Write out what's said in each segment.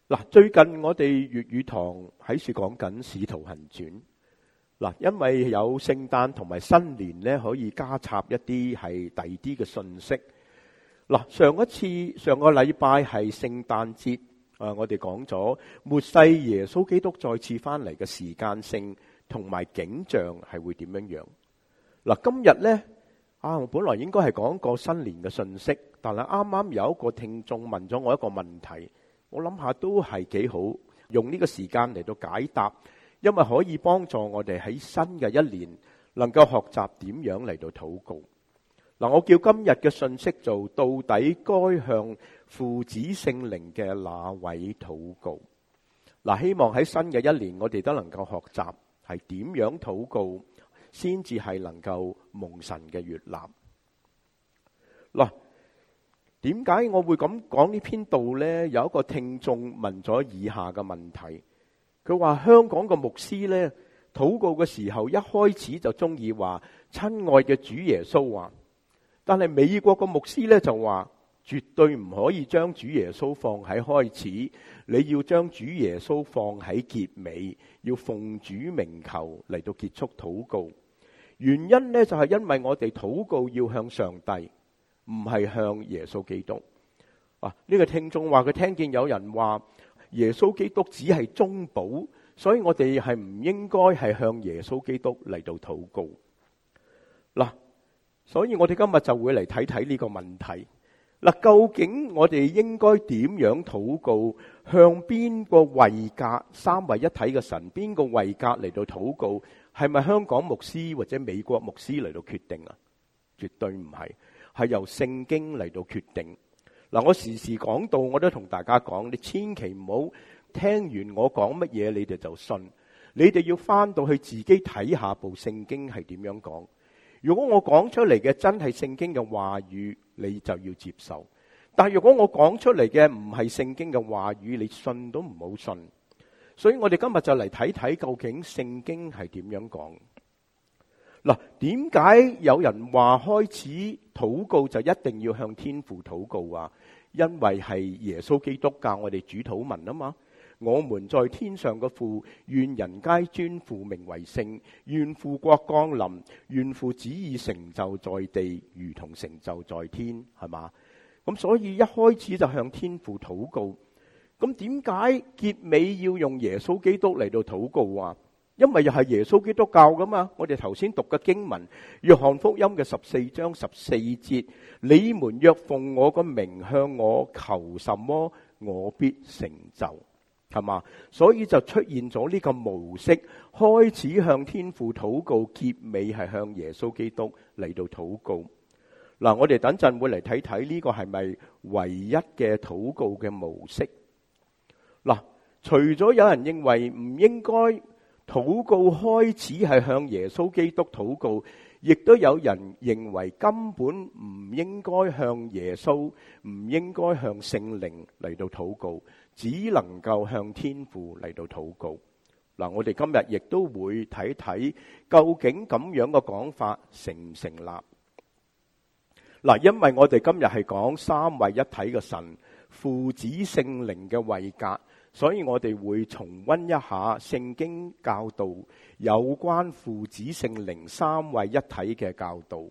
嗱，最近我哋粵語堂喺處講緊《使徒行傳》。嗱，因為有聖誕同埋新年咧，可以加插一啲係第二啲嘅信息。嗱，上個禮拜係聖誕節，我哋講咗末世耶穌基督再次翻嚟嘅時間性同埋景象係會點樣樣。嗱，今日咧我本來應該係講個新年嘅信息，但係啱啱有一個聽眾問咗我一個問題，我諗下都係幾好，用呢個時間嚟到解答。因為可以幫助我哋喺新嘅一年能夠學習點樣嚟到禱告。嗱，我叫今日嘅信息做到底該向父子聖靈嘅那位禱告。嗱，希望喺新嘅一年我哋都能夠學習係點樣禱告，先至係能夠蒙神嘅悅納。嗱，點解我會咁講呢篇道呢？有一個聽眾問咗以下嘅問題。佢話香港嘅牧師呢，禱告嘅時候一開始就中意話親愛嘅主耶穌啊，但係美國嘅牧師呢就話絕對唔可以將主耶穌放喺開始，你要將主耶穌放喺結尾，要奉主名求嚟到結束禱告。原因呢就係因為我哋禱告要向上帝，唔係向耶穌基督。呢個聽眾話佢聽見有人話耶穌基督只係中保，所以我哋係唔應該係向耶穌基督嚟到禱告。嗱，所以我哋今日就會嚟睇睇呢個問題。嗱，究竟我哋應該點樣禱告？向邊個位格三位一體嘅神，邊個位格嚟到禱告？係咪香港牧師或者美國牧師嚟到決定啊？絕對唔係，係由聖經嚟到決定。嗱，我時時講到，我都同大家講，你千祈唔好聽完我講乜嘢，你哋就信。你哋要翻到去自己睇下部聖經係點樣講。如果我講出嚟嘅真係聖經嘅話語，你就要接受。但係如果我講出嚟嘅唔係聖經嘅話語，你信都唔好信。所以我哋今日就嚟睇睇究竟聖經係點樣講。嗱，點解有人話開始禱告就一定要向天父禱告啊？因為係耶穌基督教我哋主禱文啊嘛。我們在天上嘅父，願人皆尊父名為聖，願父國降臨，願父旨意成就在地，如同成就在天，係嘛？咁所以一開始就向天父禱告。咁點解結尾要用耶穌基督嚟到禱告啊？因為又係耶穌基督教噶嘛，我哋頭先讀嘅經文，約翰福音嘅14章14節，你們若奉我個名向我求什麼，我必成就，係嘛？所以就出現咗呢個模式，開始向天父禱告，結尾係向耶穌基督嚟到禱告。嗱，我哋等陣會嚟睇睇呢個係咪唯一嘅禱告嘅模式。嗱，除咗有人認為唔應該禱告開始係向耶穌基督禱告，亦都有人認為根本唔應該向耶穌，唔應該向聖靈嚟到禱告，只能夠向天父嚟到禱告。嗱，我哋今日亦都會睇睇究竟咁樣嘅講法成唔成立。嗱，因為我哋今日係講三位一體嘅神，父子聖靈嘅位格。所以我哋會重溫一下聖經教導有關父子聖靈三位一體嘅教導。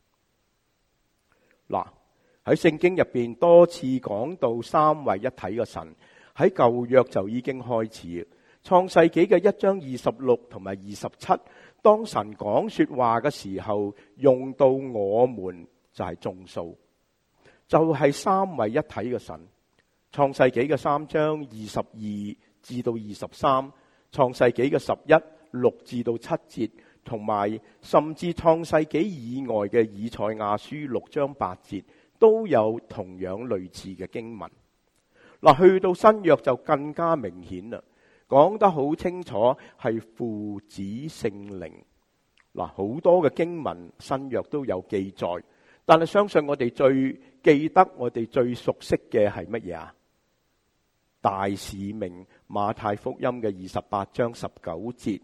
嗱，喺聖經入邊多次講到三位一體嘅神，喺舊約就已經開始。創世紀嘅1章26同埋27，當神講說話嘅時候，用到我們就係眾數，就係三位一體嘅神。創世紀嘅3章22至到23，創世紀嘅11:6至到7節，同埋甚至創世紀以外嘅以賽亞書6章8節，都有同樣類似嘅經文。嗱，去到新約就更加明顯啦，講得好清楚係父子聖靈。嗱，好多嘅經文新約都有記載，但係相信我哋最記得、我哋最熟悉嘅係乜嘢啊？大使命馬太福音嘅28章19節，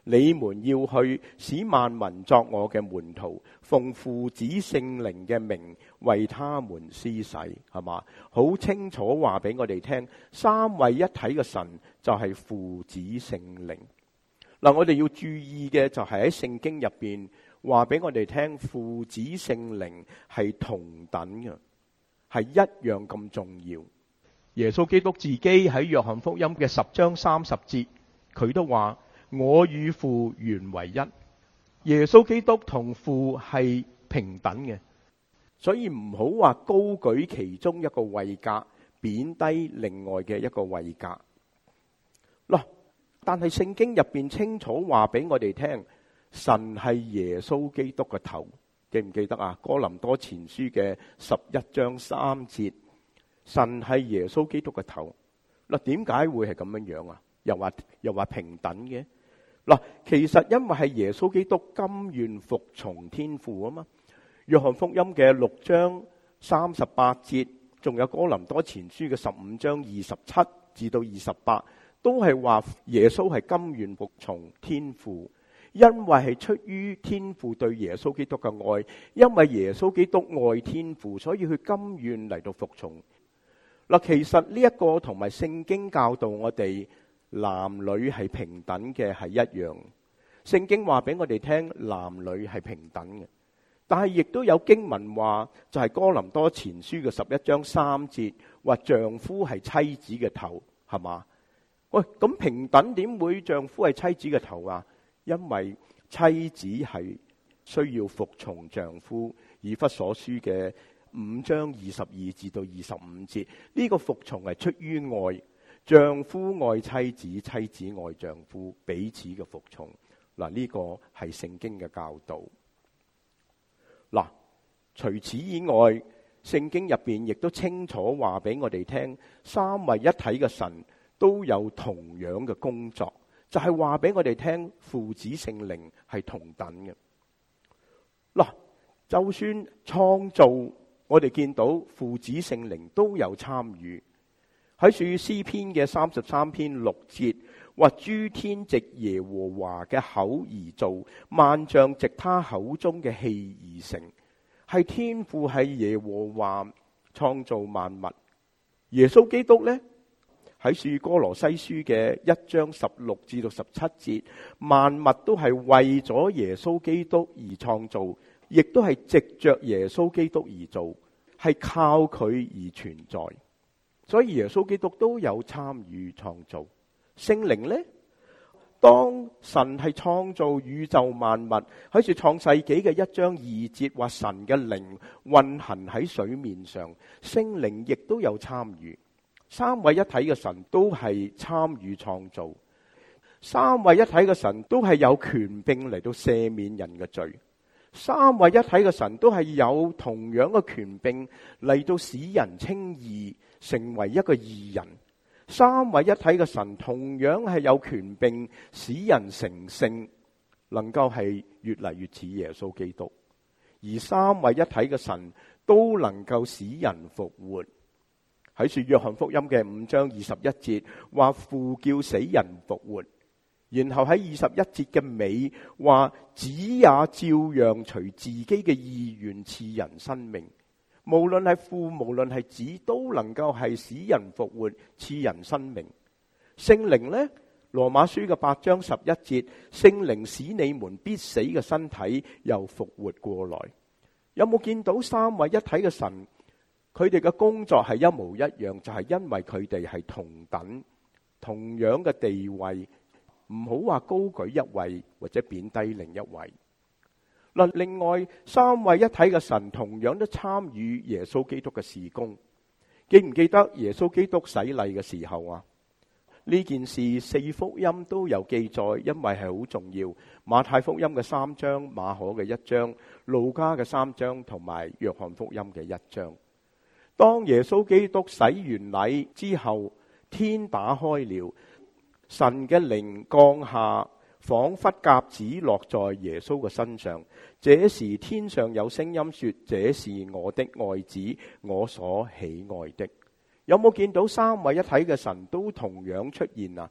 你們要去，使萬民作我嘅門徒，奉父子聖靈嘅名為他們施洗，係嘛？好清楚話俾我哋聽，三位一體嘅神就係父子聖靈。嗱，我哋要注意嘅就係喺聖經入邊話俾我哋聽，父子聖靈係同等嘅，係一樣咁重要。耶穌基督自己喺約翰福音嘅10章30節，佢都話：我與父原為一。耶穌基督同父係平等嘅，所以唔好話高舉其中一個位格，貶低另外嘅一個位格。嗱，但係聖經入邊清楚話俾我哋聽，神係耶穌基督嘅頭，記唔記得啊？哥林多前書嘅11章3節，神係耶穌基督嘅頭。嗱，點解會係咁樣樣啊？又話平等嘅？嗱，其實因為係耶穌基督甘願服從天父啊嘛。約翰福音嘅6章38節，仲有哥林多前書嘅15章27至到28，都係話耶穌係甘願服從天父，因為係出於天父對耶穌基督嘅愛，因為耶穌基督愛天父，所以佢甘願嚟到服從。嗱，其實呢一個同埋聖經教導我哋男女係平等嘅係一樣，聖經話俾我哋聽男女係平等嘅，但係亦都有經文話，就係哥林多前書嘅11章3節，話丈夫係妻子嘅頭，係嘛？喂，咁平等點會丈夫係妻子嘅頭啊？因為妻子係需要服從丈夫，以弗所書嘅5章22至到25節，呢個服從係出於愛。丈夫愛妻子，妻子愛丈夫，彼此嘅服從。嗱，呢個係聖經嘅教導。嗱，除此以外，聖經入邊亦都清楚話俾我哋聽，三位一體嘅神都有同樣嘅工作，就係話俾我哋聽，父子聖靈係同等嘅。嗱，就算創造，我哋見到父子聖靈都有參與。喺詩篇嘅33篇6節，話諸天藉耶和華嘅口而造，萬象藉他口中嘅氣而成。係天父，係耶和華創造萬物。耶穌基督呢，喺哥羅西書嘅1章16至到17節，萬物都係為咗耶穌基督而創造，亦都係藉着耶穌基督而造，係靠佢而存在。所以耶穌基督都有參與創造。聖靈呢，當神係創造宇宙萬物，喺創世紀嘅1章2節話神嘅靈運行喺水面上，聖靈亦都有參與。三位一體嘅神都係參與創造，三位一體嘅神都係有權柄嚟到赦免人嘅罪，三位一體嘅神都係有同樣嘅權柄嚟到使人稱義，成為一個義人。三位一體嘅神同樣係有權柄使人成聖，能夠係越嚟越似耶穌基督。而三位一體嘅神都能夠使人復活。喺約翰福音嘅5章21節話父叫死人復活，然後喺21節嘅尾話子也照樣隨自己嘅意願賜人生命。無論係父，無論係子，都能夠係使人復活，賜人生命。聖靈呢，羅馬書嘅8章11節，聖靈使你們必死嘅身體又復活過來。有冇見到三位一體嘅神？佢哋嘅工作係一模一樣，就係因為佢哋係同等、同樣嘅地位，唔好話高舉一位或者貶低另一位。嗱，另外三位一體嘅神同樣都參與耶穌基督嘅事工。記唔記得耶穌基督洗禮嘅時候啊？呢件事4福音都有記載，因為係好重要。馬太福音嘅3章，馬可嘅1章，路加嘅3章，同埋約翰福音嘅1章。當耶穌基督洗完禮之後，天打開了，神嘅靈降下，仿佛鴿子落在耶穌嘅身上。這時天上有聲音說：這是我的愛子，我所喜愛的。有冇見到三位一體嘅神都同樣出現啊？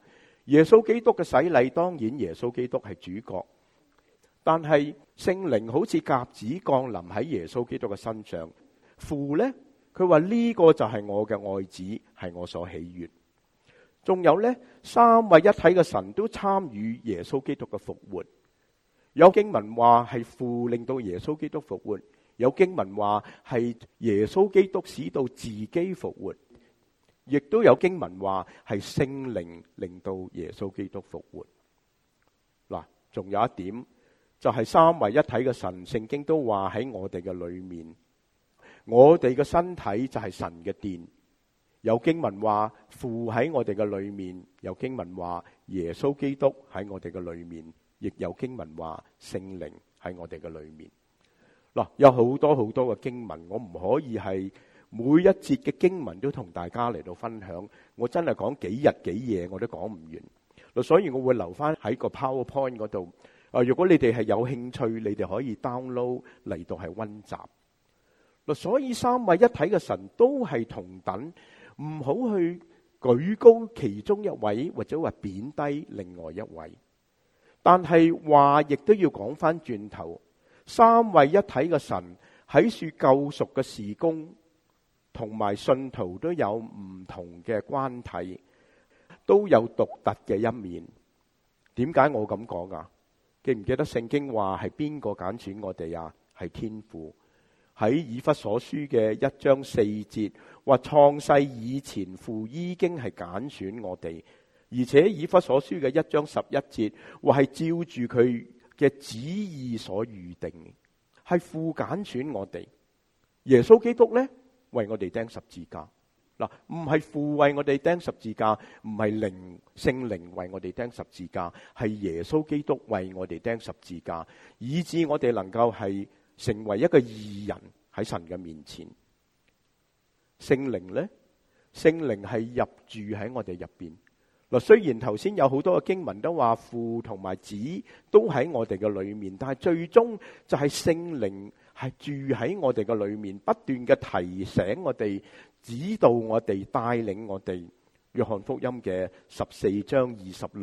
耶穌基督嘅洗禮，當然耶穌基督係主角，但係聖靈好似鴿子降臨喺耶穌基督嘅身上。父呢，佢話呢個就係我嘅愛子，係我所喜悅。仲有呢，三位一體嘅神都參與耶穌基督嘅復活。有經文話係父令到耶穌基督復活，有經文話係耶穌基督使到自己復活，亦都有經文話係聖靈令到耶穌基督復活。嗱，仲有一點就係三位一體嘅神，聖經都話喺我哋嘅裏面，我哋嘅身體就係神嘅殿。有經文話父喺我哋嘅裏面，有經文話耶穌基督喺我哋嘅裏面，亦有經文話聖靈喺我哋嘅裏面。嗱，有好多好多嘅經文，我唔可以係每一節嘅經文都同大家嚟到分享，我真係講幾日幾夜我都講唔完。所以我會留翻喺個 PowerPoint 嗰度。如果你哋係有興趣，你哋可以 download 嚟到係溫習。所以三位一體嘅神都係同等，唔好去舉高其中一位，或者話貶低另外一位。但係話亦都要講翻轉頭，三位一體嘅神喺說救贖嘅事工，同埋信徒都有唔同嘅關係，都有獨特嘅一面。點解我咁講啊？記唔記得聖經話係邊個揀選我哋啊？係天父。喺以弗所書嘅1章4節話，創世以前父已經係揀選我哋，而且以弗所書嘅1章11節話係照住佢嘅旨意所預定，係父揀選我哋。耶穌基督呢，為我哋釘十字架。嗱，唔係父為我哋釘十字架，唔係聖靈為我哋釘十字架，係耶穌基督為我哋釘十字架，以致我哋能夠係成為一個義人喺神嘅面前。聖靈呢，聖靈係入住喺我哋入邊。嗱，雖然頭先有好多嘅經文都話父同埋子都喺我哋嘅裏面，但係最終就係聖靈係住喺我哋嘅裏面，不斷嘅提醒我哋，指導我哋，帶領我哋。約翰福音嘅14章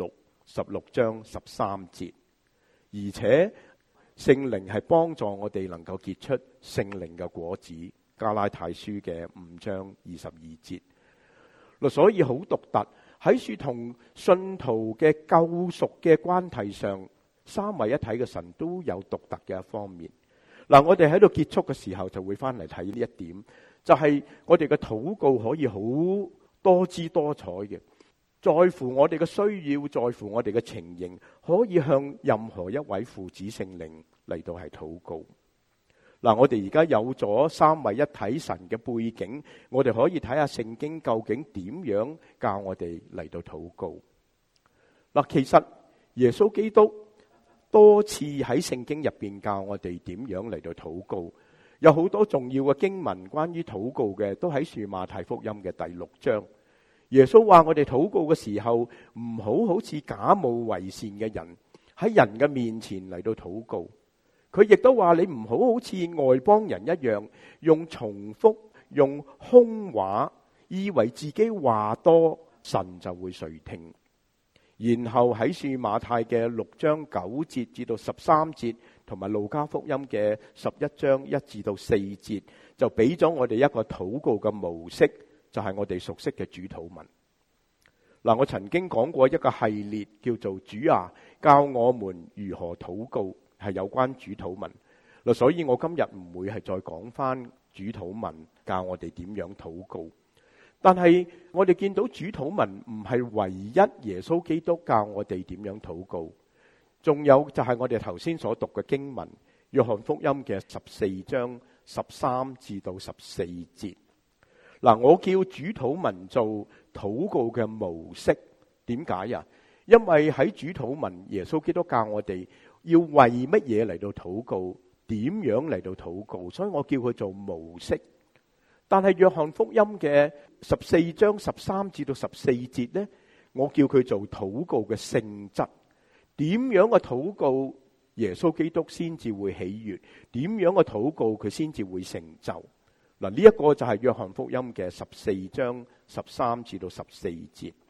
26、16章13節，而且聖靈係幫助我哋能夠結出聖靈嘅果子。加拉太書嘅5章22節。所以好獨特，喺說同信徒嘅救贖嘅關係上，三位一體嘅神都有獨特嘅一方面。我哋喺度結束嘅時候就會翻嚟睇呢一點，就係我哋嘅禱告可以好多姿多彩嘅，在乎我哋嘅需要，在乎我哋嘅情形，可以向任何一位父子聖靈嚟到係禱告。我哋而家有咗三位一體神嘅背景，我哋可以睇下聖經究竟點樣教我哋嚟到禱告。其實耶穌基督多次喺聖經入邊教我哋點樣嚟到禱告，有好多重要嘅經文關於禱告嘅，都喺書馬太福音嘅第6章。耶穌話我哋禱告嘅時候，唔好似假冒為善嘅人喺人嘅面前嚟到禱告。佢亦都話你唔好似外邦人一樣，用重複、用空話，以為自己話多，神就會垂聽。然後喺書馬太嘅6章9節至到13節，同埋路加福音嘅11章1至到4節，就俾咗我哋一個禱告嘅模式，就係我哋熟悉嘅主禱文。我曾經講過一個系列叫做主啊，教我們如何禱告，係有關主禱文。所以我今日唔會係再講翻主禱文教我哋點樣禱告。但係我哋見到主禱文唔係唯一耶穌基督教我哋點樣禱告，仲有就係我哋頭先所讀嘅經文，約翰福音嘅14章13至到14節。我叫主禱文做禱告嘅模式，點解啊？因為喺主禱文，耶穌基督教我哋要為乜嘢嚟到禱告，點樣嚟到禱告，所以我叫佢做模式。但係約翰福音嘅14章13至到14節呢，我叫佢做禱告嘅性質。點樣嘅禱告耶穌基督先至會喜悅？點樣嘅禱告佢先至會成就？呢一個就係約翰福音嘅14章13至到14節。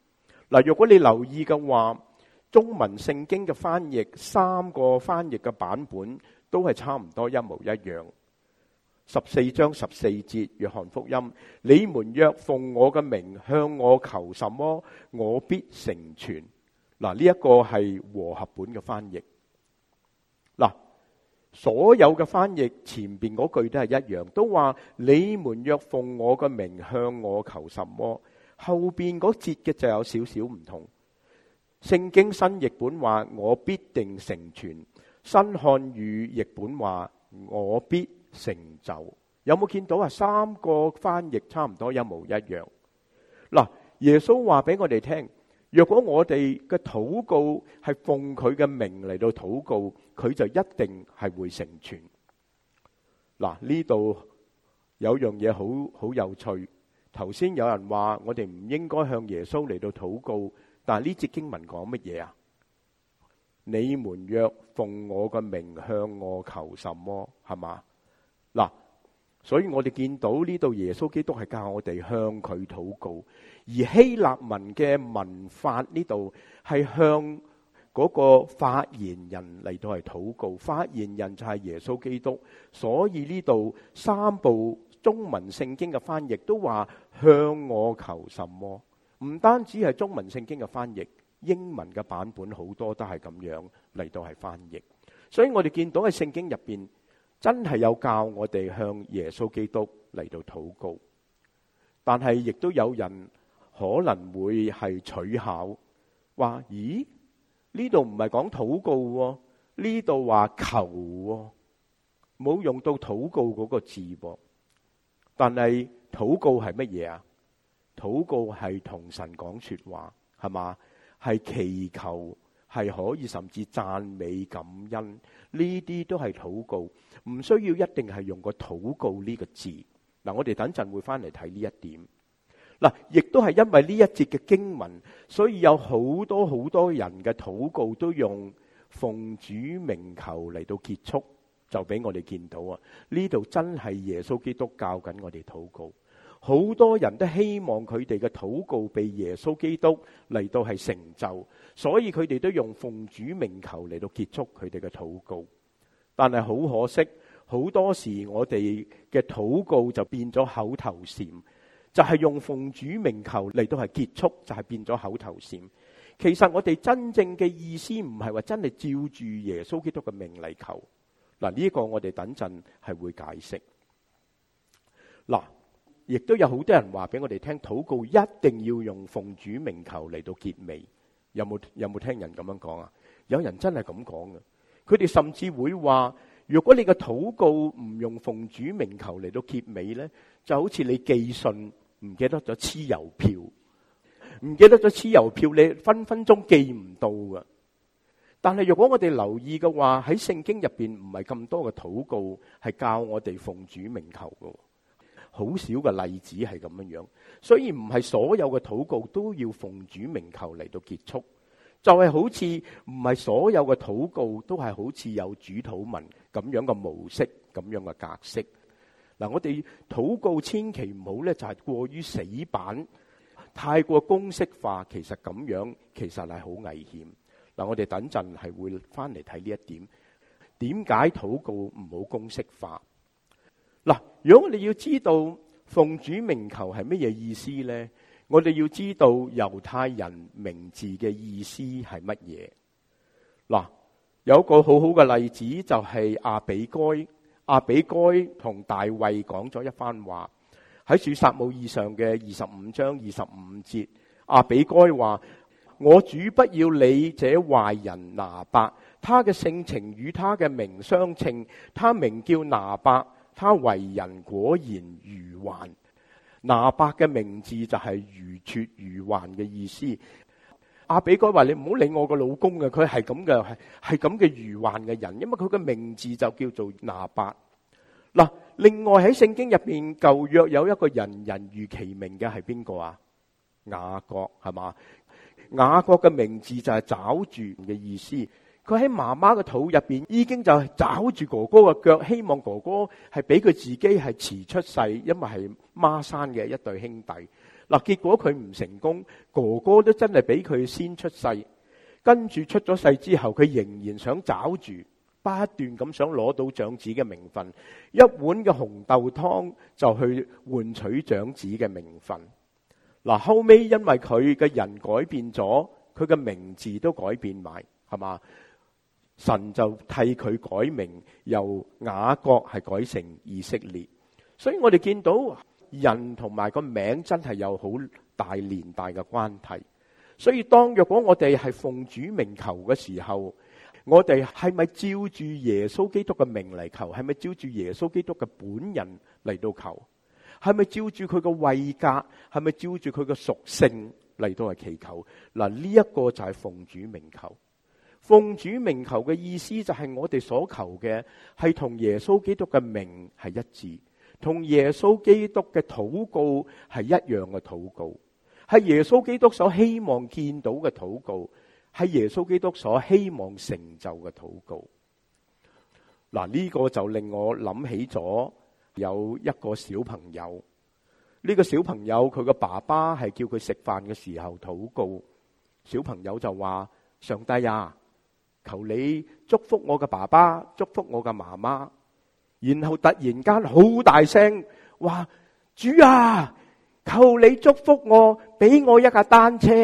嗱，如果你留意嘅話，中文聖經嘅翻譯3個翻譯嘅版本都係差唔多一模一樣。14章14節約翰福音，你們若奉我嘅名向我求什麼，我必成全。嗱，呢一個係和合本嘅翻譯。嗱，所有嘅翻譯前邊嗰句都係一樣，都話你們若奉我嘅名向我求什麼。後邊嗰節嘅就有少少唔同。聖經新譯本話我必定成全，新漢語譯本話我必成就。有冇見到啊？3個翻譯差唔多一模一樣。嗱，耶穌話俾我哋聽，若果我哋嘅禱告係奉佢嘅名嚟到禱告，佢就一定係會成全。嗱，呢度有樣嘢好有趣。頭先有人話我哋唔應該向耶穌嚟到禱告，但係呢節經文講乜嘢啊？你們若奉我嘅名向我求什麼，係嘛？嗱，所以我哋見到呢度耶穌基督係教我哋向佢禱告，而希臘文嘅文法呢度係向嗰個發言人嚟到係禱告，發言人就係耶穌基督。所以呢度3部中文聖經嘅翻譯都話向我求什麼，唔單止係中文聖經嘅翻譯，英文嘅版本好多都係咁樣嚟到係翻譯。所以我哋見到喺聖經入邊真係有教我哋向耶穌基督嚟到禱告，但係亦都有人可能會係取巧，話咦，呢度唔係講禱告喎，呢度話求喎，冇用到禱告嗰個字噃。但係禱告係乜嘢啊？禱告係同神講說話，係嘛？係祈求，係可以甚至讚美感恩，呢啲都係禱告，唔需要一定係用個禱告呢個字。嗱，我哋等陣會翻嚟睇呢一點。嗱，亦都係因為呢一節嘅經文，所以有好多人嘅禱告都用奉主名求嚟到結束，就俾我哋見到啊！呢度真係耶穌基督教緊我哋禱告。好多人都希望佢哋嘅禱告被耶穌基督嚟到係成就，所以佢哋都用奉主名求嚟到結束佢哋嘅禱告。但係好可惜，好多時我哋嘅禱告就變咗口頭禪，就係用奉主名求嚟到係結束，就係變咗口頭禪。其實我哋真正嘅意思唔係話真係照住耶穌基督嘅名嚟求。嗱，呢個我哋等陣係會解釋。嗱，亦都有好多人話俾我哋聽，禱告一定要用奉主名求嚟到結尾。有冇聽人咁樣講啊？有人真係咁講嘅。佢哋甚至會話，如果你嘅禱告唔用奉主名求嚟到結尾呢，就好似你寄信唔記得咗黐郵票，唔記得咗黐郵票，你分分鐘寄唔到㗎。但係如果我哋留意嘅話，喺聖經入邊唔係咁多嘅禱告係教我哋奉主名求嘅，好少嘅例子係咁樣樣。所以唔係所有嘅禱告都要奉主名求嚟到結束，就係好似唔係所有嘅禱告都係好似有主禱文咁樣嘅模式，咁樣嘅格式。嗱，我哋禱告千祈唔好咧，就係過於死板，太過公式化，其實咁樣其實係好危險。嗱，我哋等陣係會翻嚟睇呢一點，點解禱告唔好公式化？嗱，如果我哋要知道奉主名求係乜嘢意思呢？我哋要知道猶太人名字嘅意思係乜嘢？嗱，有一個好好嘅例子就係亞比該。亞比該同大衛講咗一番話，喺主撒母耳上嘅25章25節，亞比該話：我主不要理這壞人拿伯，他嘅性情與他嘅名相稱，他名叫拿伯，他為人果然愚頑。拿伯嘅名字就係愚拙愚頑嘅意思。亞比該話：你唔好理我個老公嘅，佢係咁嘅，係咁嘅愚頑嘅人，因為佢嘅名字就叫做拿伯。嗱，另外喺聖經入邊舊約有一個人人如其名嘅係邊個啊？雅各，係嘛？雅各嘅名字就係抓住嘅意思。佢喺媽媽嘅肚入邊已經就係抓住哥哥嘅腳，希望哥哥係俾佢自己係遲出世，因為係孖生嘅一對兄弟。 嗱，結果佢唔成功，哥哥都真係俾佢先出世。跟住出咗世之後，佢仍然想找住，不斷咁想攞到長子嘅名分。一碗嘅紅豆湯就去換取長子嘅名分。嗱，後尾因為佢嘅人改變咗，佢嘅名字都改變埋，係嘛？神就替佢改名，由雅各係改成以色列。所以我哋見到人同埋個名真係有好大連帶嘅關係。所以當若果我哋係奉主名求嘅時候，我哋係咪照住耶穌基督嘅名嚟求？係咪照住耶穌基督嘅本人嚟到求？係咪照住佢嘅位格？係咪照住佢嘅屬性嚟到係祈求？嗱，呢一個就係奉主名求。奉主名求嘅意思就係我哋所求嘅係同耶穌基督嘅名係一致，同耶穌基督嘅禱告係一樣嘅禱告，係耶穌基督所希望見到嘅禱告，係耶穌基督所希望成就嘅禱告。嗱，呢個就令我諗起咗有一個小朋友。呢個小朋友佢個爸爸係叫佢食飯嘅時候禱告，小朋友就話：上帝啊，求你祝福我嘅爸爸，祝福我嘅媽媽。然後突然間好大聲話：主啊，求你祝福我，俾我一架單車。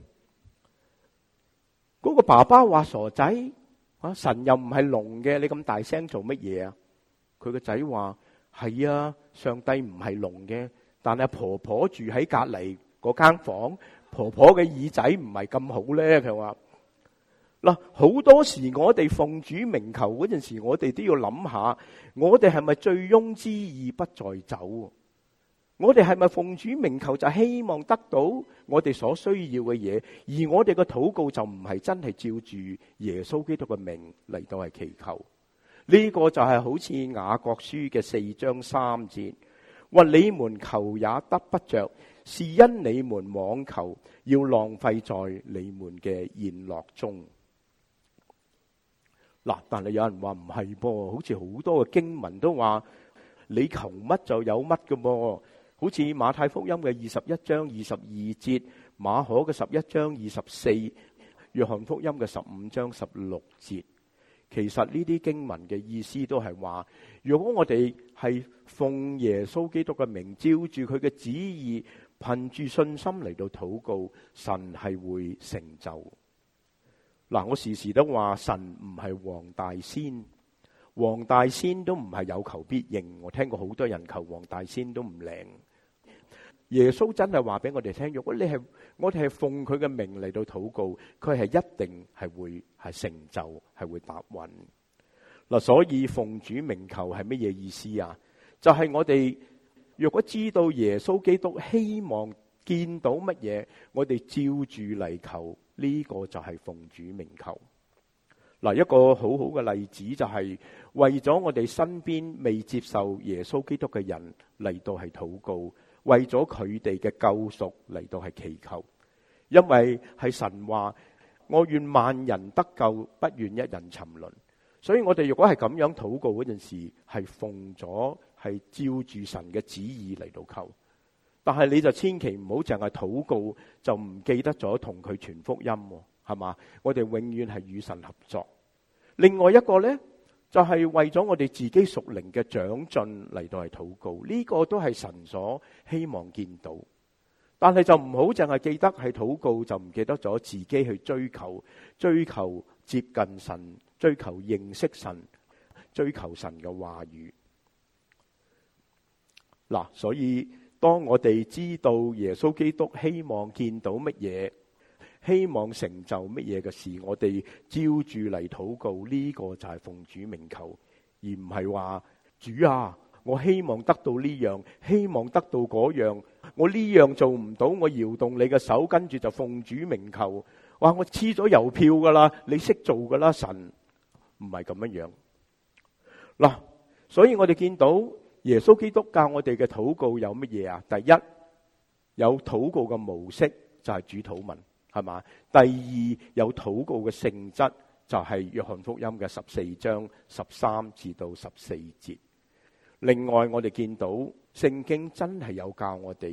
嗰個爸爸話：傻仔，神又唔係聾嘅，你咁大聲做乜嘢啊？佢個仔話：係啊，上帝唔係聾嘅，但係婆婆住喺隔籬嗰間房，婆婆嘅耳仔唔係咁好咧。佢話嗱，好多時我哋奉主名求嗰陣時，我哋都要諗下，我哋係咪醉翁之意不在酒？我哋係咪奉主名求就希望得到我哋所需要嘅嘢，而我哋嘅禱告就唔係真係照住耶穌基督嘅名嚟到係祈求？呢個就係好似雅各書嘅4章3節，話你們求也得不着，是因你們妄求，要浪費在你們嘅宴樂中。嗱，但係有人話唔係噃，好似好多嘅經文都話你求乜就有乜嘅噃，好似馬太福音嘅21章22節，馬可嘅11章24，約翰福音嘅15章16節。其實呢啲經文嘅意思都係話，如果我哋係奉耶穌基督嘅名，照住佢嘅旨意，憑住信心嚟到禱告，神係會成就。嗱，我時時都話神唔係黃大仙，黃大仙都唔係有求必應。我聽過好多人求黃大仙都唔靈。耶穌真係話俾我哋聽，如果我哋係奉佢嘅名嚟到禱告，佢係一定係會係成就，係會答允。嗱，所以奉主名求係乜嘢意思啊？就係我哋若果知道耶穌基督希望見到乜嘢，我哋照住嚟求，呢個就係奉主名求。嗱，一個好好嘅例子就係為咗我哋身邊未接受耶穌基督嘅人嚟到係禱告，為咗佢哋嘅救贖嚟到係祈求。因為係神話，我願萬人得救，不願一人沉淪。所以我哋如果係咁樣禱告嗰陣時，係奉咗係照住神嘅旨意嚟到求。但係你就千祈唔好淨係禱告，就唔記得咗同佢傳福音，係嘛？我哋永遠係與神合作。另外一個呢，就係為咗我哋自己屬靈嘅長進嚟到係禱告，呢個都係神所希望見到。但係就唔好淨係記得係禱告，就唔記得咗自己去追求接近神，追求認識神，追求神嘅話語。嗱，所以當我哋知道耶穌基督希望見到乜嘢，希望成就乜嘢嘅事，我哋照住嚟禱告，呢個就係奉主名求，而唔係話主啊，我希望得到呢樣，希望得到嗰樣，我呢樣做唔到，我搖動你嘅手，跟住就奉主名求。哇，我黐咗郵票噶啦，你識做噶啦，神唔係咁樣樣。嗱，所以我哋見到耶穌基督教我哋嘅禱告有乜嘢啊？第一，有禱告嘅模式就係主禱文，係嘛？第二，有禱告嘅性質就係約翰福音嘅14章13至到14節。另外，我哋見到聖經真係有教我哋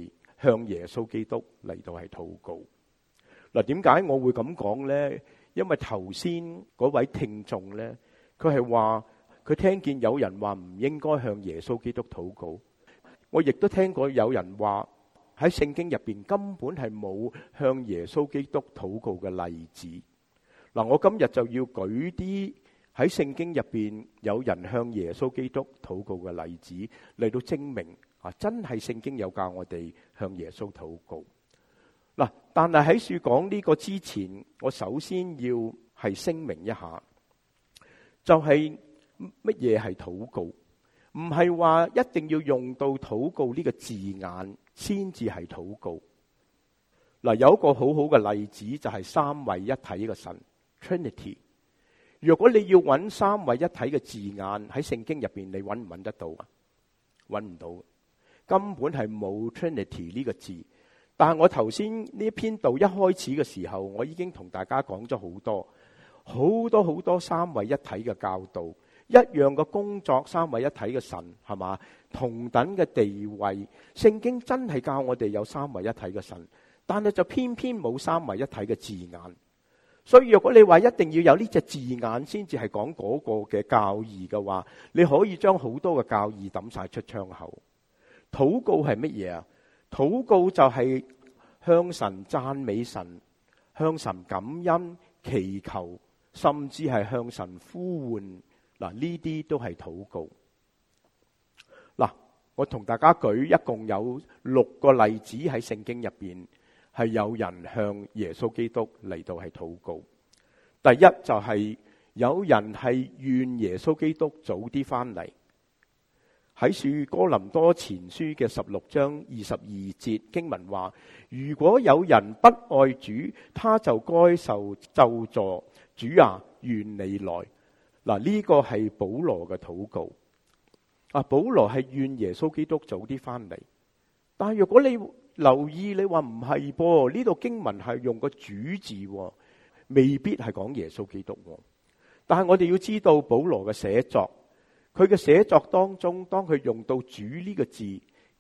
向耶穌基督嚟到係禱告。嗱，點解我會咁講呢？因為頭先嗰位聽眾呢，佢係話佢聽見有人話唔應該向耶穌基督禱告。我亦都聽過有人話喺聖經入邊根本係冇向耶穌基督禱告嘅例子。嗱，我今日就要舉啲喺聖經入邊有人向耶穌基督禱告嘅例子嚟到證明啊，真係聖經有教我哋向耶穌禱告。嗱，但係喺說講呢個之前，我首先要係聲明一下，就係乜嘢係禱告？唔係話一定要用到禱告呢個字眼先至係禱告。嗱，有一個好好嘅例子就係三位一體嘅神 Trinity。如果你要揾三位一體嘅字眼喺聖經入邊，你揾唔揾得到啊？揾唔到，根本係冇 Trinity 呢個字。但係我頭先呢篇道一開始嘅時候，我已經同大家講咗好多三位一體嘅教導，一樣嘅工作，三位一體嘅神係嘛，同等嘅地位。聖經真係教我哋有三位一體嘅神，但係就偏偏冇三位一體嘅字眼。所以如果你話一定要有呢隻字眼先至係講嗰個嘅教義嘅話，你可以將好多嘅教義抌晒出窗口。禱告係乜嘢啊？禱告就係向神讚美神，向神感恩祈求，甚至係向神呼喚。嗱，呢啲都係禱告。嗱，我同大家舉一共有6個例子喺聖經入邊係有人向耶穌基督嚟到係禱告。第一就係有人係願耶穌基督早啲翻嚟。喺書哥林多前書嘅16章22節經文話：如果有人不愛主，他就該受咒詛。主啊，願你來。嗱，呢個係保羅嘅禱告。保羅係願耶穌基督早啲翻嚟。但係如果你留意，你話唔係噃，呢度經文係用個主字，未必係講耶穌基督。但係我哋要知道保羅嘅寫作。佢嘅寫作當中，當佢用到主呢個字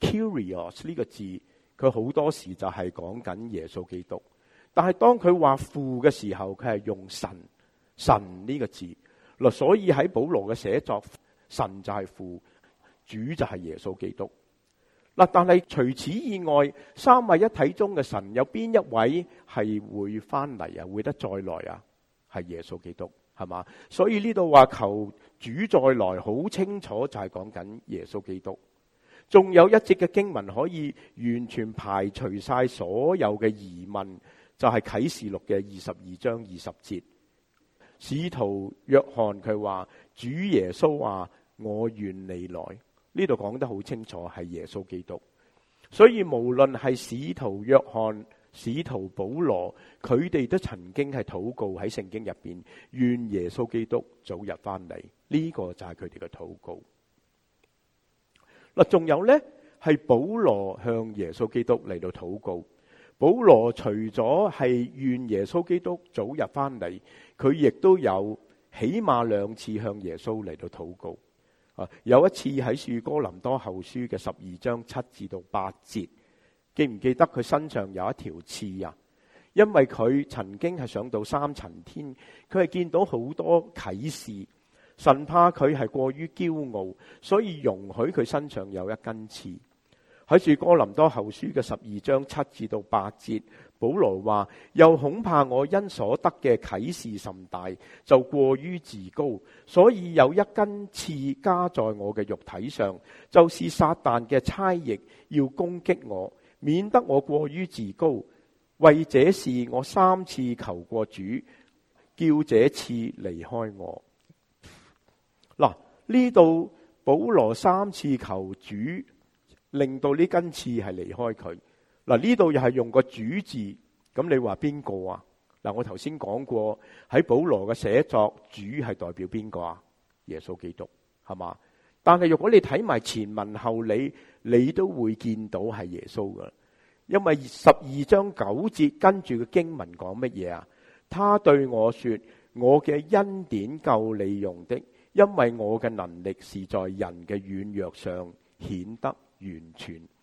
Kyrios 呢個字，佢好多時就係講緊耶穌基督。但係當佢話父嘅時候，佢係用神呢個字。嗱，所以喺保羅嘅寫作，神就係父，主就係耶穌基督。嗱，但係除此以外，三位一體中嘅神有邊一位係會翻嚟啊？會得再來啊？係耶穌基督。係嘛？所以呢度話求主再來，好清楚就係講緊耶穌基督。仲有一節嘅經文可以完全排除晒所有嘅疑問，就係啟示錄嘅22章20節。使徒約翰佢話：主耶穌話我願你來。呢度講得好清楚係耶穌基督。所以無論係使徒約翰、使徒保羅，佢哋都曾經係禱告喺聖經入邊，願耶穌基督早日翻嚟。呢個就係佢哋嘅禱告。嗱，仲有呢，係保羅向耶穌基督嚟到禱告。保羅除咗係願耶穌基督早日翻嚟，佢亦都有起碼2次向耶穌嚟到禱告。有一次喺書哥林多後書嘅12章7至到8節。記唔記得佢身上有一條刺啊？因為佢曾經係上到3層天，佢係見到好多啟示，神怕佢係過於驕傲，所以容許佢身上有一根刺。喺住哥林多後書嘅12章7至到8節，保羅話：又恐怕我因所得嘅啟示甚大，就過於自高，所以有一根刺加在我嘅肉體上，就是撒旦嘅差役要攻擊我，免得我過於自高。為這事我3次求過主，叫這刺離開我。嗱，呢度保羅3次求主，令到呢根刺係離開佢。嗱，呢度又係用個主字，咁你話邊個啊？嗱，我頭先講過喺保羅嘅寫作，主係代表邊個啊？耶穌基督，係嘛？但係如果你睇埋前文後理，你都會見到係耶穌噶。因為12章9節跟住嘅經文講乜嘢啊？他對我說：我嘅恩典夠你用的，因為我嘅能力是在人嘅軟弱上顯得完全。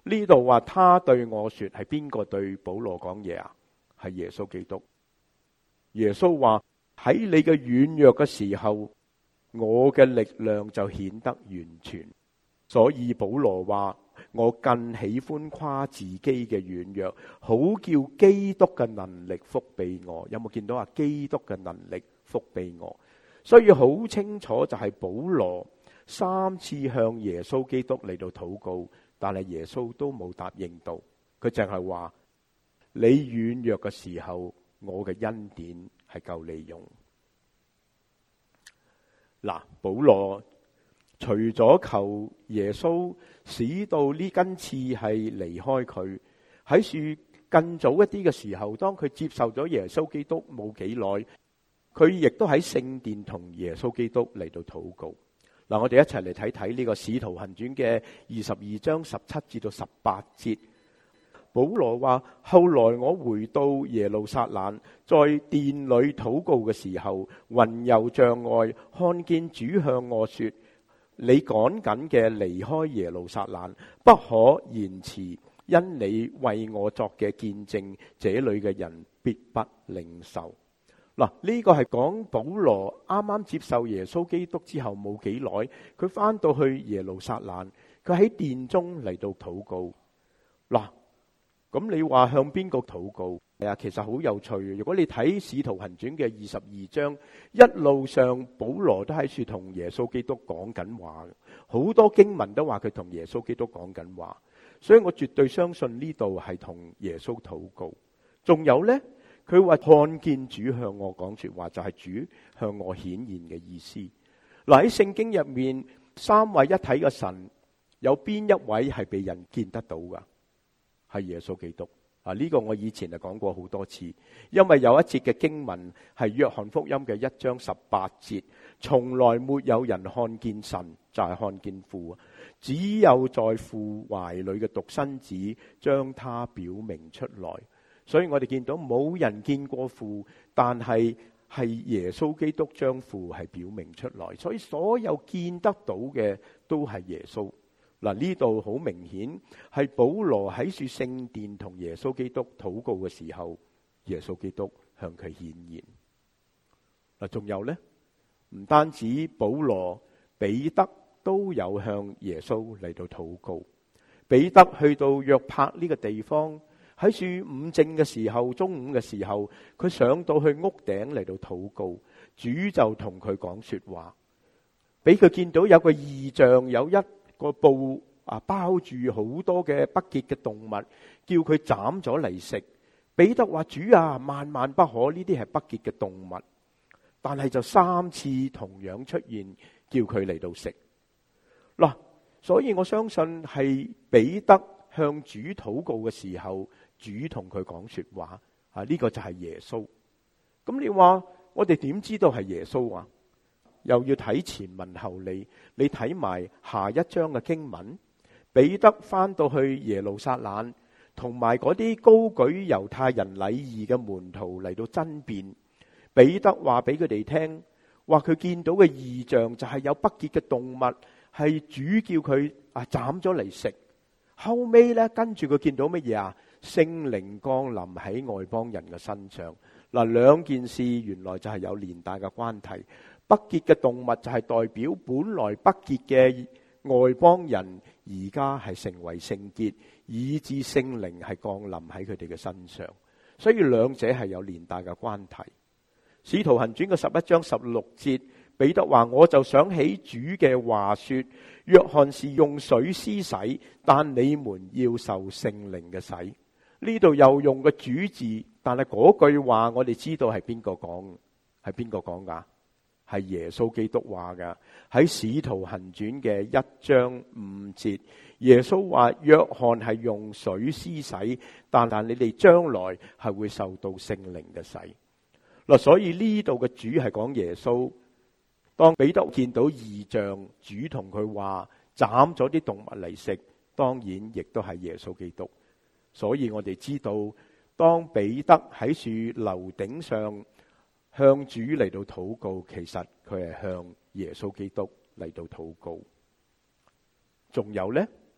呢度話他對我說，係邊個對保羅講嘢啊？係耶穌基督。耶穌話喺你嘅軟弱嘅時候，我嘅力量就顯得完全。所以保羅話我更喜歡誇自己嘅軟弱，好叫基督嘅能力覆庇我。有冇見到啊？基督嘅能力覆庇我。所以好清楚就係保羅3次向耶穌基督嚟到禱告，但係耶穌都冇答應到。佢淨係話你軟弱嘅時候，我嘅恩典係夠你用。嗱，保羅除咗求耶穌使到呢根刺係離開佢，喺樹更早一啲嘅時候，當佢接受咗耶穌基督冇幾耐，佢亦都喺聖殿同耶穌基督嚟到禱告。嗱，我哋一齊嚟睇睇呢個《使徒行傳》嘅22章17至到18節。保羅話：後來我回到耶路撒冷，在殿裏禱告嘅時候，魂遊象外，看見主向我說：你趕緊嘅離開耶路撒冷，不可延遲，因你為我作嘅見證，這裏嘅人必不領受。嗱，呢個係講保羅啱啱接受耶穌基督之後冇幾耐，佢翻到去耶路撒冷，佢喺殿中嚟到禱告。嗱，咁你話向邊個禱告？其實好有趣嘅。如果你睇《使徒行傳》嘅22章，一路上保羅都喺處同耶穌基督講緊話，好多經文都話佢同耶穌基督講緊話，所以我絕對相信呢度係同耶穌禱告。仲有呢，佢話看見主向我講說話，就係主向我顯現嘅意思。嗱，喺聖經入面，三位一體嘅神有邊一位係被人見得到噶？係耶穌基督啊！呢個我以前就講過好多次，因為有一節嘅經文係約翰福音嘅1章18節，從來沒有人看見神，就係看見父，只有在父懷裏嘅獨生子將他表明出來。所以我哋見到冇人見過父，但係耶穌基督將父係表明出來，所以所有見得到嘅都係耶穌。嗱，呢度好明顯係保羅喺處聖殿同耶穌基督禱告嘅時候，耶穌基督向佢顯現。嗱，仲有呢，唔單止保羅，彼得都有向耶穌嚟到禱告。彼得去到約帕呢個地方，喺處午正嘅時候，中午嘅時候，佢上到去屋頂嚟到禱告，主就同佢講說話，俾佢見到有個異象，有一個布包住好多嘅不潔嘅動物，叫佢斬咗嚟食。彼得話：主啊，萬萬不可，呢啲係不潔嘅動物。但係就3次同樣出現，叫佢嚟到食。嗱，所以我相信係彼得向主禱告嘅時候，主同佢講說話。呢個就係耶穌。咁你話我哋點知道係耶穌啊？又要睇前文後理，你睇埋下一章嘅經文。彼得翻到去耶路撒冷，同埋嗰啲高舉猶太人禮儀嘅門徒嚟到爭辯。彼得話俾佢哋聽，話佢見到嘅異象就係有不潔嘅動物，係主叫佢斬咗嚟食。後尾呢，跟住佢見到乜嘢啊？聖靈降臨喺外邦人嘅身上。嗱，兩件事原來就係有連帶嘅關係。不潔嘅動物就係代表本來不潔嘅外邦人，而家係成為聖潔，以致聖靈係降臨喺佢哋嘅身上。所以兩者係有連帶嘅關係。使徒行傳嘅11章16節，彼得話：我就想起主嘅話說，約翰是用水施洗，但你們要受聖靈嘅洗。呢度又用個主字，但係嗰句話我哋知道係邊個講？係邊個講噶？係耶穌基督話噶。喺使徒行傳嘅1章5節，耶穌話：約翰係用水施洗，但你哋將來係會受到聖靈嘅洗。嗱，所以呢度嘅主係講耶穌。當彼得見到異象，主同佢話斬咗啲動物嚟食，當然亦都係耶穌基督。所以我哋知道，當彼得喺樹樓頂上向主嚟到禱告，其實佢係向耶穌基督嚟到禱告。仲有呢，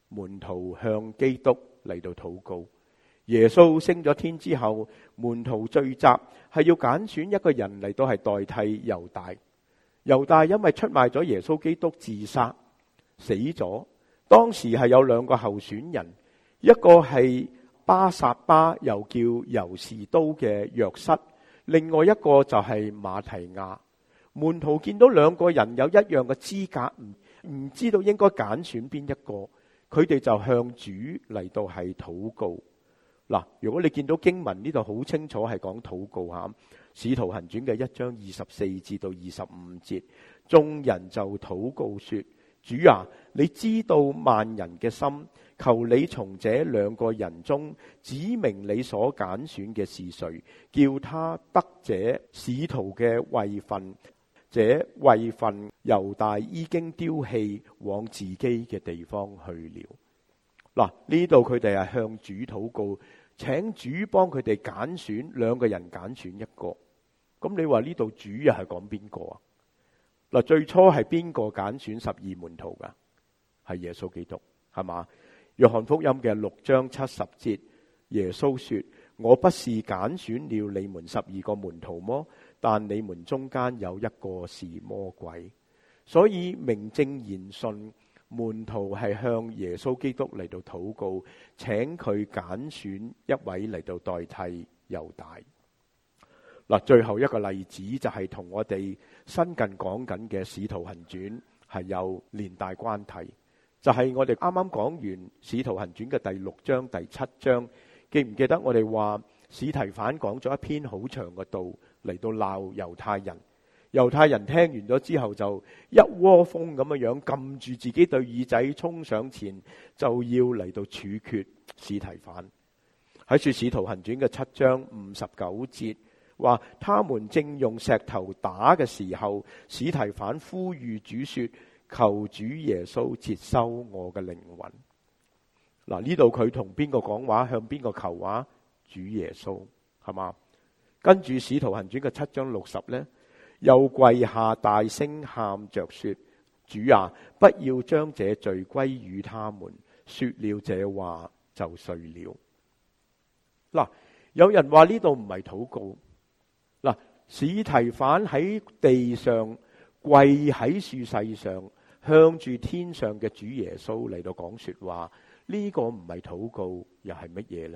門徒向基督嚟到禱告。耶穌升咗天之後，門徒聚集係要揀選一個人嚟到係代替猶大。猶大因為出賣咗耶穌基督自殺死咗。當時係有兩個候選人，一個係巴撒巴又叫猶士都嘅約瑟，另外一個就係馬提亞。門徒見到兩個人有一樣嘅資格，唔知道應該揀選邊一個，佢哋就向主嚟到係禱告。嗱，如果你見到經文呢度好清楚係講禱告吓，使徒行傳嘅1章24至到25節，眾人就禱告說：主啊，你知道萬人嘅心，求你從這兩個人中指明你所揀選嘅是誰，叫他得這使徒嘅位分。這位分猶大已經丟棄，往自己嘅地方去了。嗱，呢度佢哋係向主禱告，請主幫佢哋揀選兩個人，揀選一個。咁你話呢度主又係講邊個啊？嗱，最初係邊個揀選12門徒噶？係耶穌基督，係嘛？約翰福音嘅6章70節，耶穌說：我不是揀選了你們12個門徒麼？但你們中間有一個是魔鬼。所以名正言順，門徒係向耶穌基督嚟到禱告，請佢揀選一位嚟到代替猶大。嗱，最後一個例子就係同我哋新近講緊嘅使徒行傳係有連帶關係，就係我哋啱啱講完使徒行傳嘅第6章第7章，記唔記得我哋話司提反講咗一篇好長嘅道嚟到鬧猶太人，猶太人聽完咗之後就一窩蜂咁樣撳住自己對耳仔衝上前，就要嚟到處決司提反。喺說使徒行傳嘅7章59節話，他們正用石頭打嘅時候，司提反呼籲主說：求主耶穌接收我嘅靈魂。嗱，呢度佢同邊個講話，向邊個求話？主耶穌，係嘛？跟住使徒行傳嘅7章60呢，又跪下大聲喊着說：主啊，不要將這罪歸於他們。說了這話就睡了。嗱，有人話呢度唔係禱告。嗱，司提反喺地上跪喺樹勢上，向住天上嘅主耶穌嚟到講說話，呢個唔係禱告，又係乜嘢呢？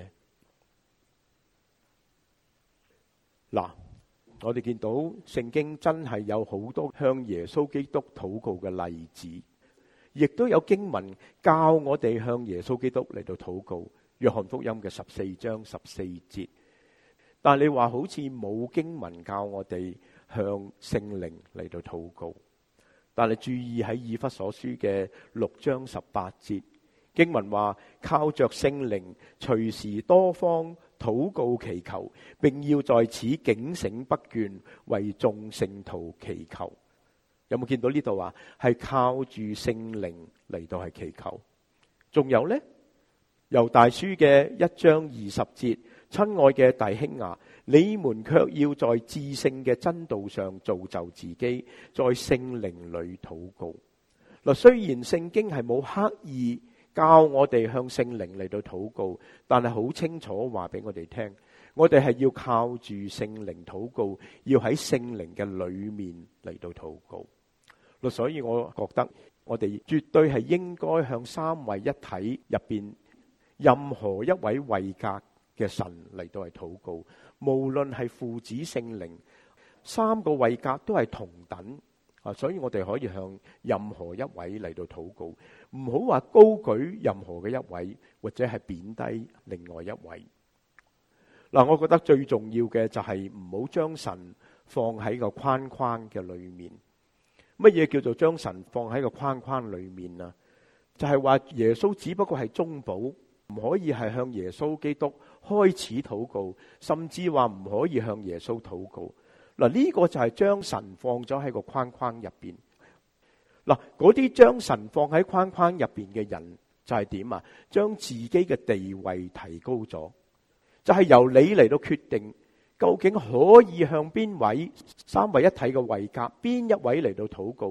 嗱，我哋見到聖經真係有好多向耶穌基督禱告嘅例子，亦都有經文教我哋向耶穌基督嚟到禱告。約翰福音嘅14章14節，但你話好似冇經文教我哋向聖靈嚟到禱告。但係注意喺以弗所書嘅6章18節，經文話靠着聖靈隨時多方禱告祈求，並要在此警醒不倦，為眾聖徒祈求。有冇見到呢度啊？係靠住聖靈嚟到係祈求。仲有呢，猶大書嘅1章20節，親愛嘅弟兄啊，你們卻要在至聖嘅真道上造就自己，在聖靈裏禱告。嗱，雖然聖經係冇刻意教我哋向聖靈嚟到禱告，但係好清楚話俾我哋聽，我哋係要靠住聖靈禱告，要喺聖靈嘅裏面嚟到禱告。嗱，所以我覺得我哋絕對係應該向三位一體入邊任何一位位格嘅神嚟到係禱告，無論係父子聖靈三個位格都係同等啊，所以我哋可以向任何一位嚟到禱告，唔好話高舉任何嘅一位，或者係貶低另外一位。嗱，我覺得最重要嘅就係唔好將神放喺個框框嘅裏面。乜嘢叫做將神放喺個框框裏面啊？就係話耶穌只不過係中保，唔可以係向耶穌基督開始禱告，甚至話唔可以向耶穌禱告。嗱，呢個就係將神放咗喺個框框入邊。嗱，嗰啲將神放喺框框入邊嘅人就係點啊？將自己嘅地位提高咗，就係由你嚟到決定究竟可以向邊位三位一體嘅位格邊一位嚟到禱告。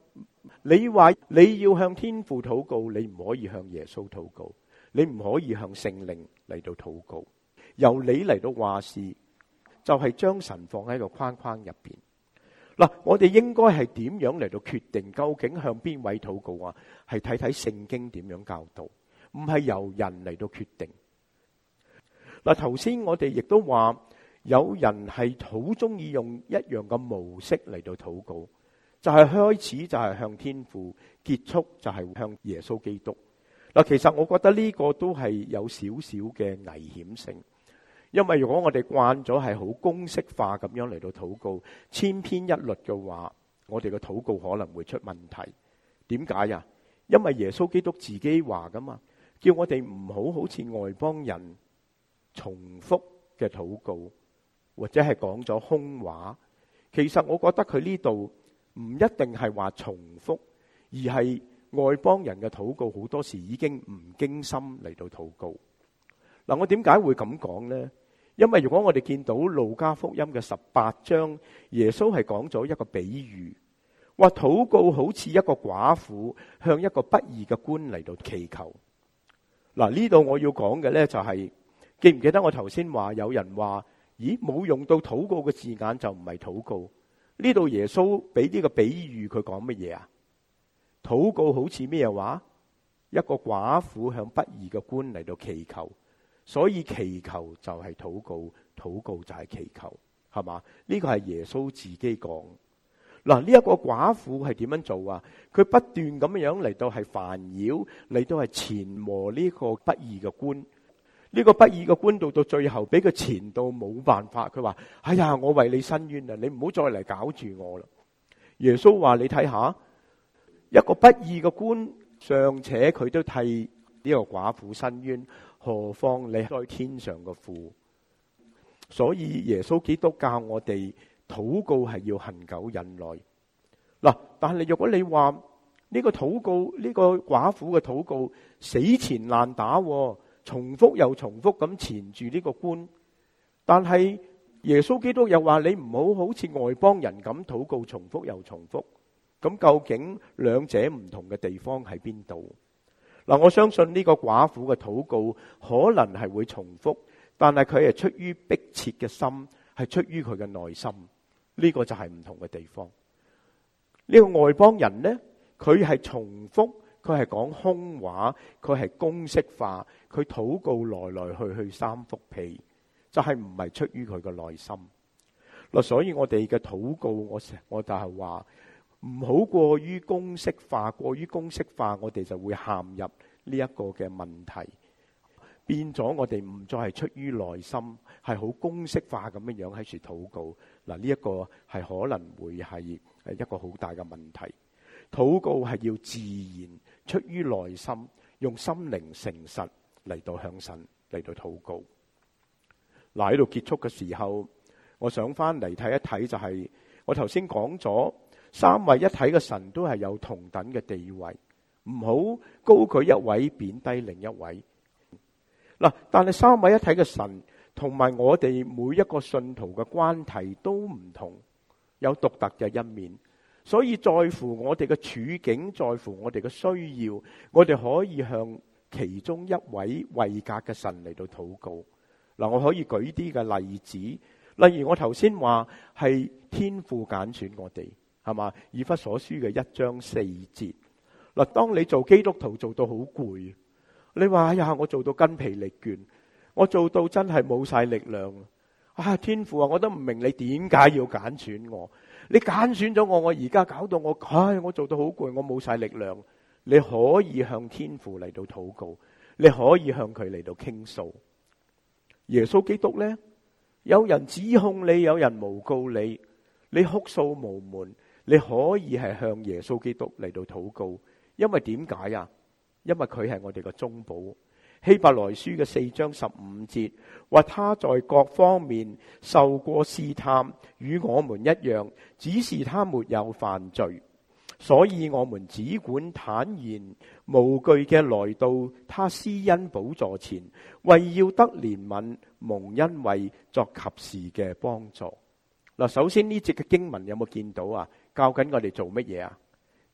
你話你要向天父禱告，你唔可以向耶穌禱告，你唔可以向聖靈嚟到禱告，由你嚟到話事，就係將神放喺個框框入邊。嗱，我哋應該係點樣嚟到決定究竟向邊位禱告啊？係睇睇聖經點樣教導，唔係由人嚟到決定。嗱，頭先我哋亦都話，有人係好中意用一樣嘅模式嚟到禱告，就係開始就係向天父，結束就係向耶穌基督。嗱，其實我覺得呢個都係有少少嘅危險性，因為如果我哋慣咗係好公式化咁樣嚟到禱告，千篇一律嘅話，我哋嘅禱告可能會出問題。點解啊？因為耶穌基督自己話噶嘛，叫我哋唔好似外邦人重複嘅禱告，或者係講咗空話。其實我覺得佢呢度唔一定係話重複，而係外邦人嘅禱告好多時已經唔經心嚟到禱告。嗱，我點解會咁講呢？因為如果我哋見到路加福音嘅18章，耶穌係講咗一個比喻，話禱告好似一個寡婦向一個不義嘅官嚟到祈求。嗱，呢度我要講嘅呢就係，記唔記得我頭先話有人話，咦，冇用到禱告嘅字眼就唔係禱告。呢度耶穌俾呢個比喻，佢講乜嘢啊？禱告好似咩話？一個寡婦向不義嘅官嚟到祈求，所以祈求就係禱告，禱告就係祈求，係嘛？呢個係耶穌自己講。嗱，呢一個寡婦係點樣做啊？佢不斷咁樣嚟到係煩擾，嚟到係纏磨呢個不義嘅官。呢個不義嘅官到最後俾佢纏到冇辦法，佢話：哎呀，我為你申冤啊！你唔好再嚟搞住我啦！耶穌話：你睇下，一個不義嘅官尚且佢都替呢個寡婦申冤，何況你在天上嘅父？所以耶穌基督教我哋禱告係要恒久忍耐。嗱，但係如果你話呢個禱告，呢個寡婦嘅禱告死纏爛打，重複又重複咁纏住呢個官，但係耶穌基督又話你唔好似外邦人咁禱告重複又重複。咁究竟兩者唔同嘅地方喺邊度？嗱，我相信呢個寡婦嘅禱告可能係會重複，但係佢係出於迫切嘅心，係出於佢嘅內心。呢個就係唔同嘅地方。呢個外邦人呢，佢係重複，佢係講空話，佢係公式化，佢禱告來來去去三幅被，就係唔係出於佢嘅內心。嗱，所以我哋嘅禱告，我就係話唔好過於公式化，過於公式化，我哋就會陷入呢一個嘅問題，變咗我哋唔再係出於內心，係好公式化咁樣喺處禱告。嗱，呢一個係可能會係一個好大嘅問題。禱告係要自然出於內心，用心靈誠實嚟到向神嚟到禱告。嗱，喺度結束嘅時候，我想翻嚟睇一睇，就係我頭先講咗三位一體嘅神都係有同等嘅地位，唔好高舉一位貶低另一位。嗱，但係三位一體嘅神同埋我哋每一個信徒嘅關係都唔同，有獨特嘅一面。所以在乎我哋嘅處境，在乎我哋嘅需要，我哋可以向其中一位位格嘅神嚟到禱告。嗱，我可以舉啲嘅例子，例如我頭先話係天父揀選我哋，係嘛？以弗所書嘅1章4節。嗱，當你做基督徒做到好攰，你話哎呀，我做到筋疲力倦，我做到真係冇晒力量啊！天父啊，我都唔明你點解要揀選我？你揀選咗我，我而家搞到我，我做到好攰，我冇晒力量。你可以向天父嚟到禱告，你可以向佢嚟到傾訴。耶穌基督呢，有人指控你，有人誣告你，你哭訴無門，你可以係向耶穌基督嚟到禱告。因為點解啊？因為佢係我哋嘅中保。希伯來書嘅4章15節話，他在各方面受過試探，與我們一樣，只是他沒有犯罪，所以我們只管坦然無懼嘅來到他施恩寶座前，為要得憐憫，蒙恩惠，作及時嘅幫助。嗱，首先呢節嘅經文有冇見到啊？教緊我哋做乜嘢啊？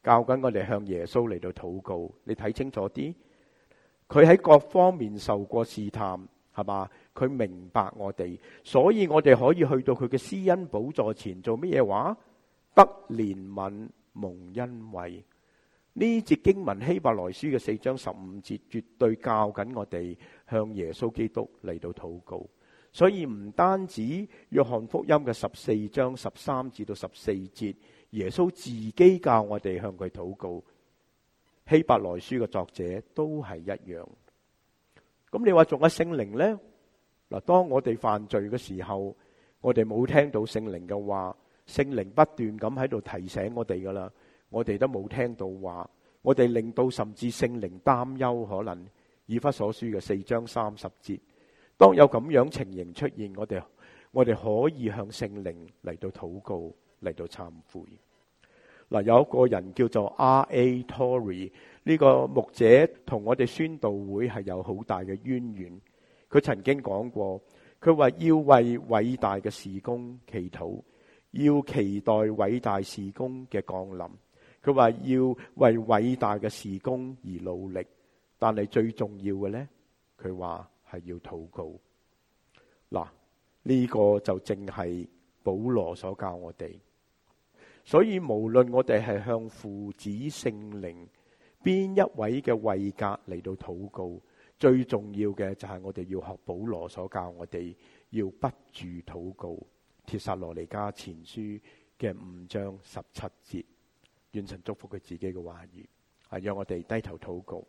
教緊我哋向耶穌嚟到禱告。你睇清楚啲，佢喺各方面受過試探，係嘛？佢明白我哋，所以我哋可以去到佢嘅施恩寶座前做乜嘢話？得憐憫蒙恩惠。呢節經文希伯來書嘅4章15節絕對教緊我哋向耶穌基督嚟到禱告。所以唔單止約翰福音嘅14章13至到14節，耶穌自己教我哋向佢禱告，希伯來書嘅作者都係一樣。咁你話仲有聖靈呢？嗱，當我哋犯罪嘅時候，我哋冇聽到聖靈嘅話，聖靈不斷咁喺度提醒我哋噶啦，我哋都冇聽到話，我哋令到甚至聖靈擔憂。可能以弗所書嘅4章30節，當有咁樣情形出現，我哋可以向聖靈嚟到禱告，嚟到懺悔。嗱，有一個人叫做 R.A. Torrey， 呢個牧者同我哋宣道會係有好大嘅淵源。佢曾經講過，佢話要為偉大嘅事工祈禱，要期待偉大事工嘅降臨。佢話要為偉大嘅事工而努力，但係最重要嘅呢，佢話係要禱告。嗱，呢個就正係保羅所教我哋。所以無論我哋係向父子聖靈邊一位嘅位格嚟到禱告，最重要嘅就係我哋要學保羅所教我哋要不住禱告。帖撒羅尼迦前書嘅5章17節，願神祝福佢自己嘅話語，讓我哋低頭禱告。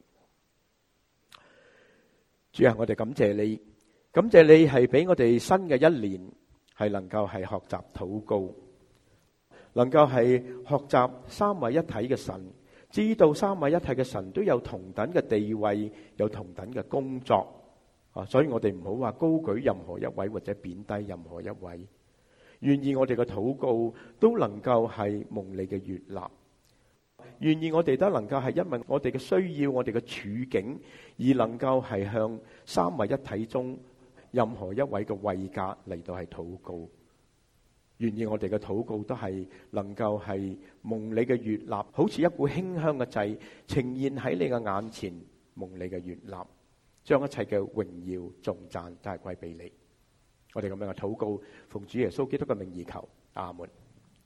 主啊，我哋感謝你，感謝你係俾我哋新嘅一年係能夠係學習禱告，能夠係學習三位一體嘅神，知道三位一體嘅神都有同等嘅地位，有同等嘅工作啊！所以我哋唔好話高舉任何一位或者貶低任何一位，願意我哋嘅禱告都能夠係蒙你嘅悅納，願意我哋都能夠係因為我哋嘅需要、我哋嘅處境，而能夠係向三位一體中任何一位嘅位格嚟到係禱告。願意我哋嘅禱告都係能夠係蒙你嘅悅納，好似一股馨香嘅祭呈現喺你嘅眼前，蒙你嘅悅納，將一切嘅榮耀頌讚都係歸俾你。我哋咁樣嘅禱告，奉主耶穌基督嘅名義求，阿門。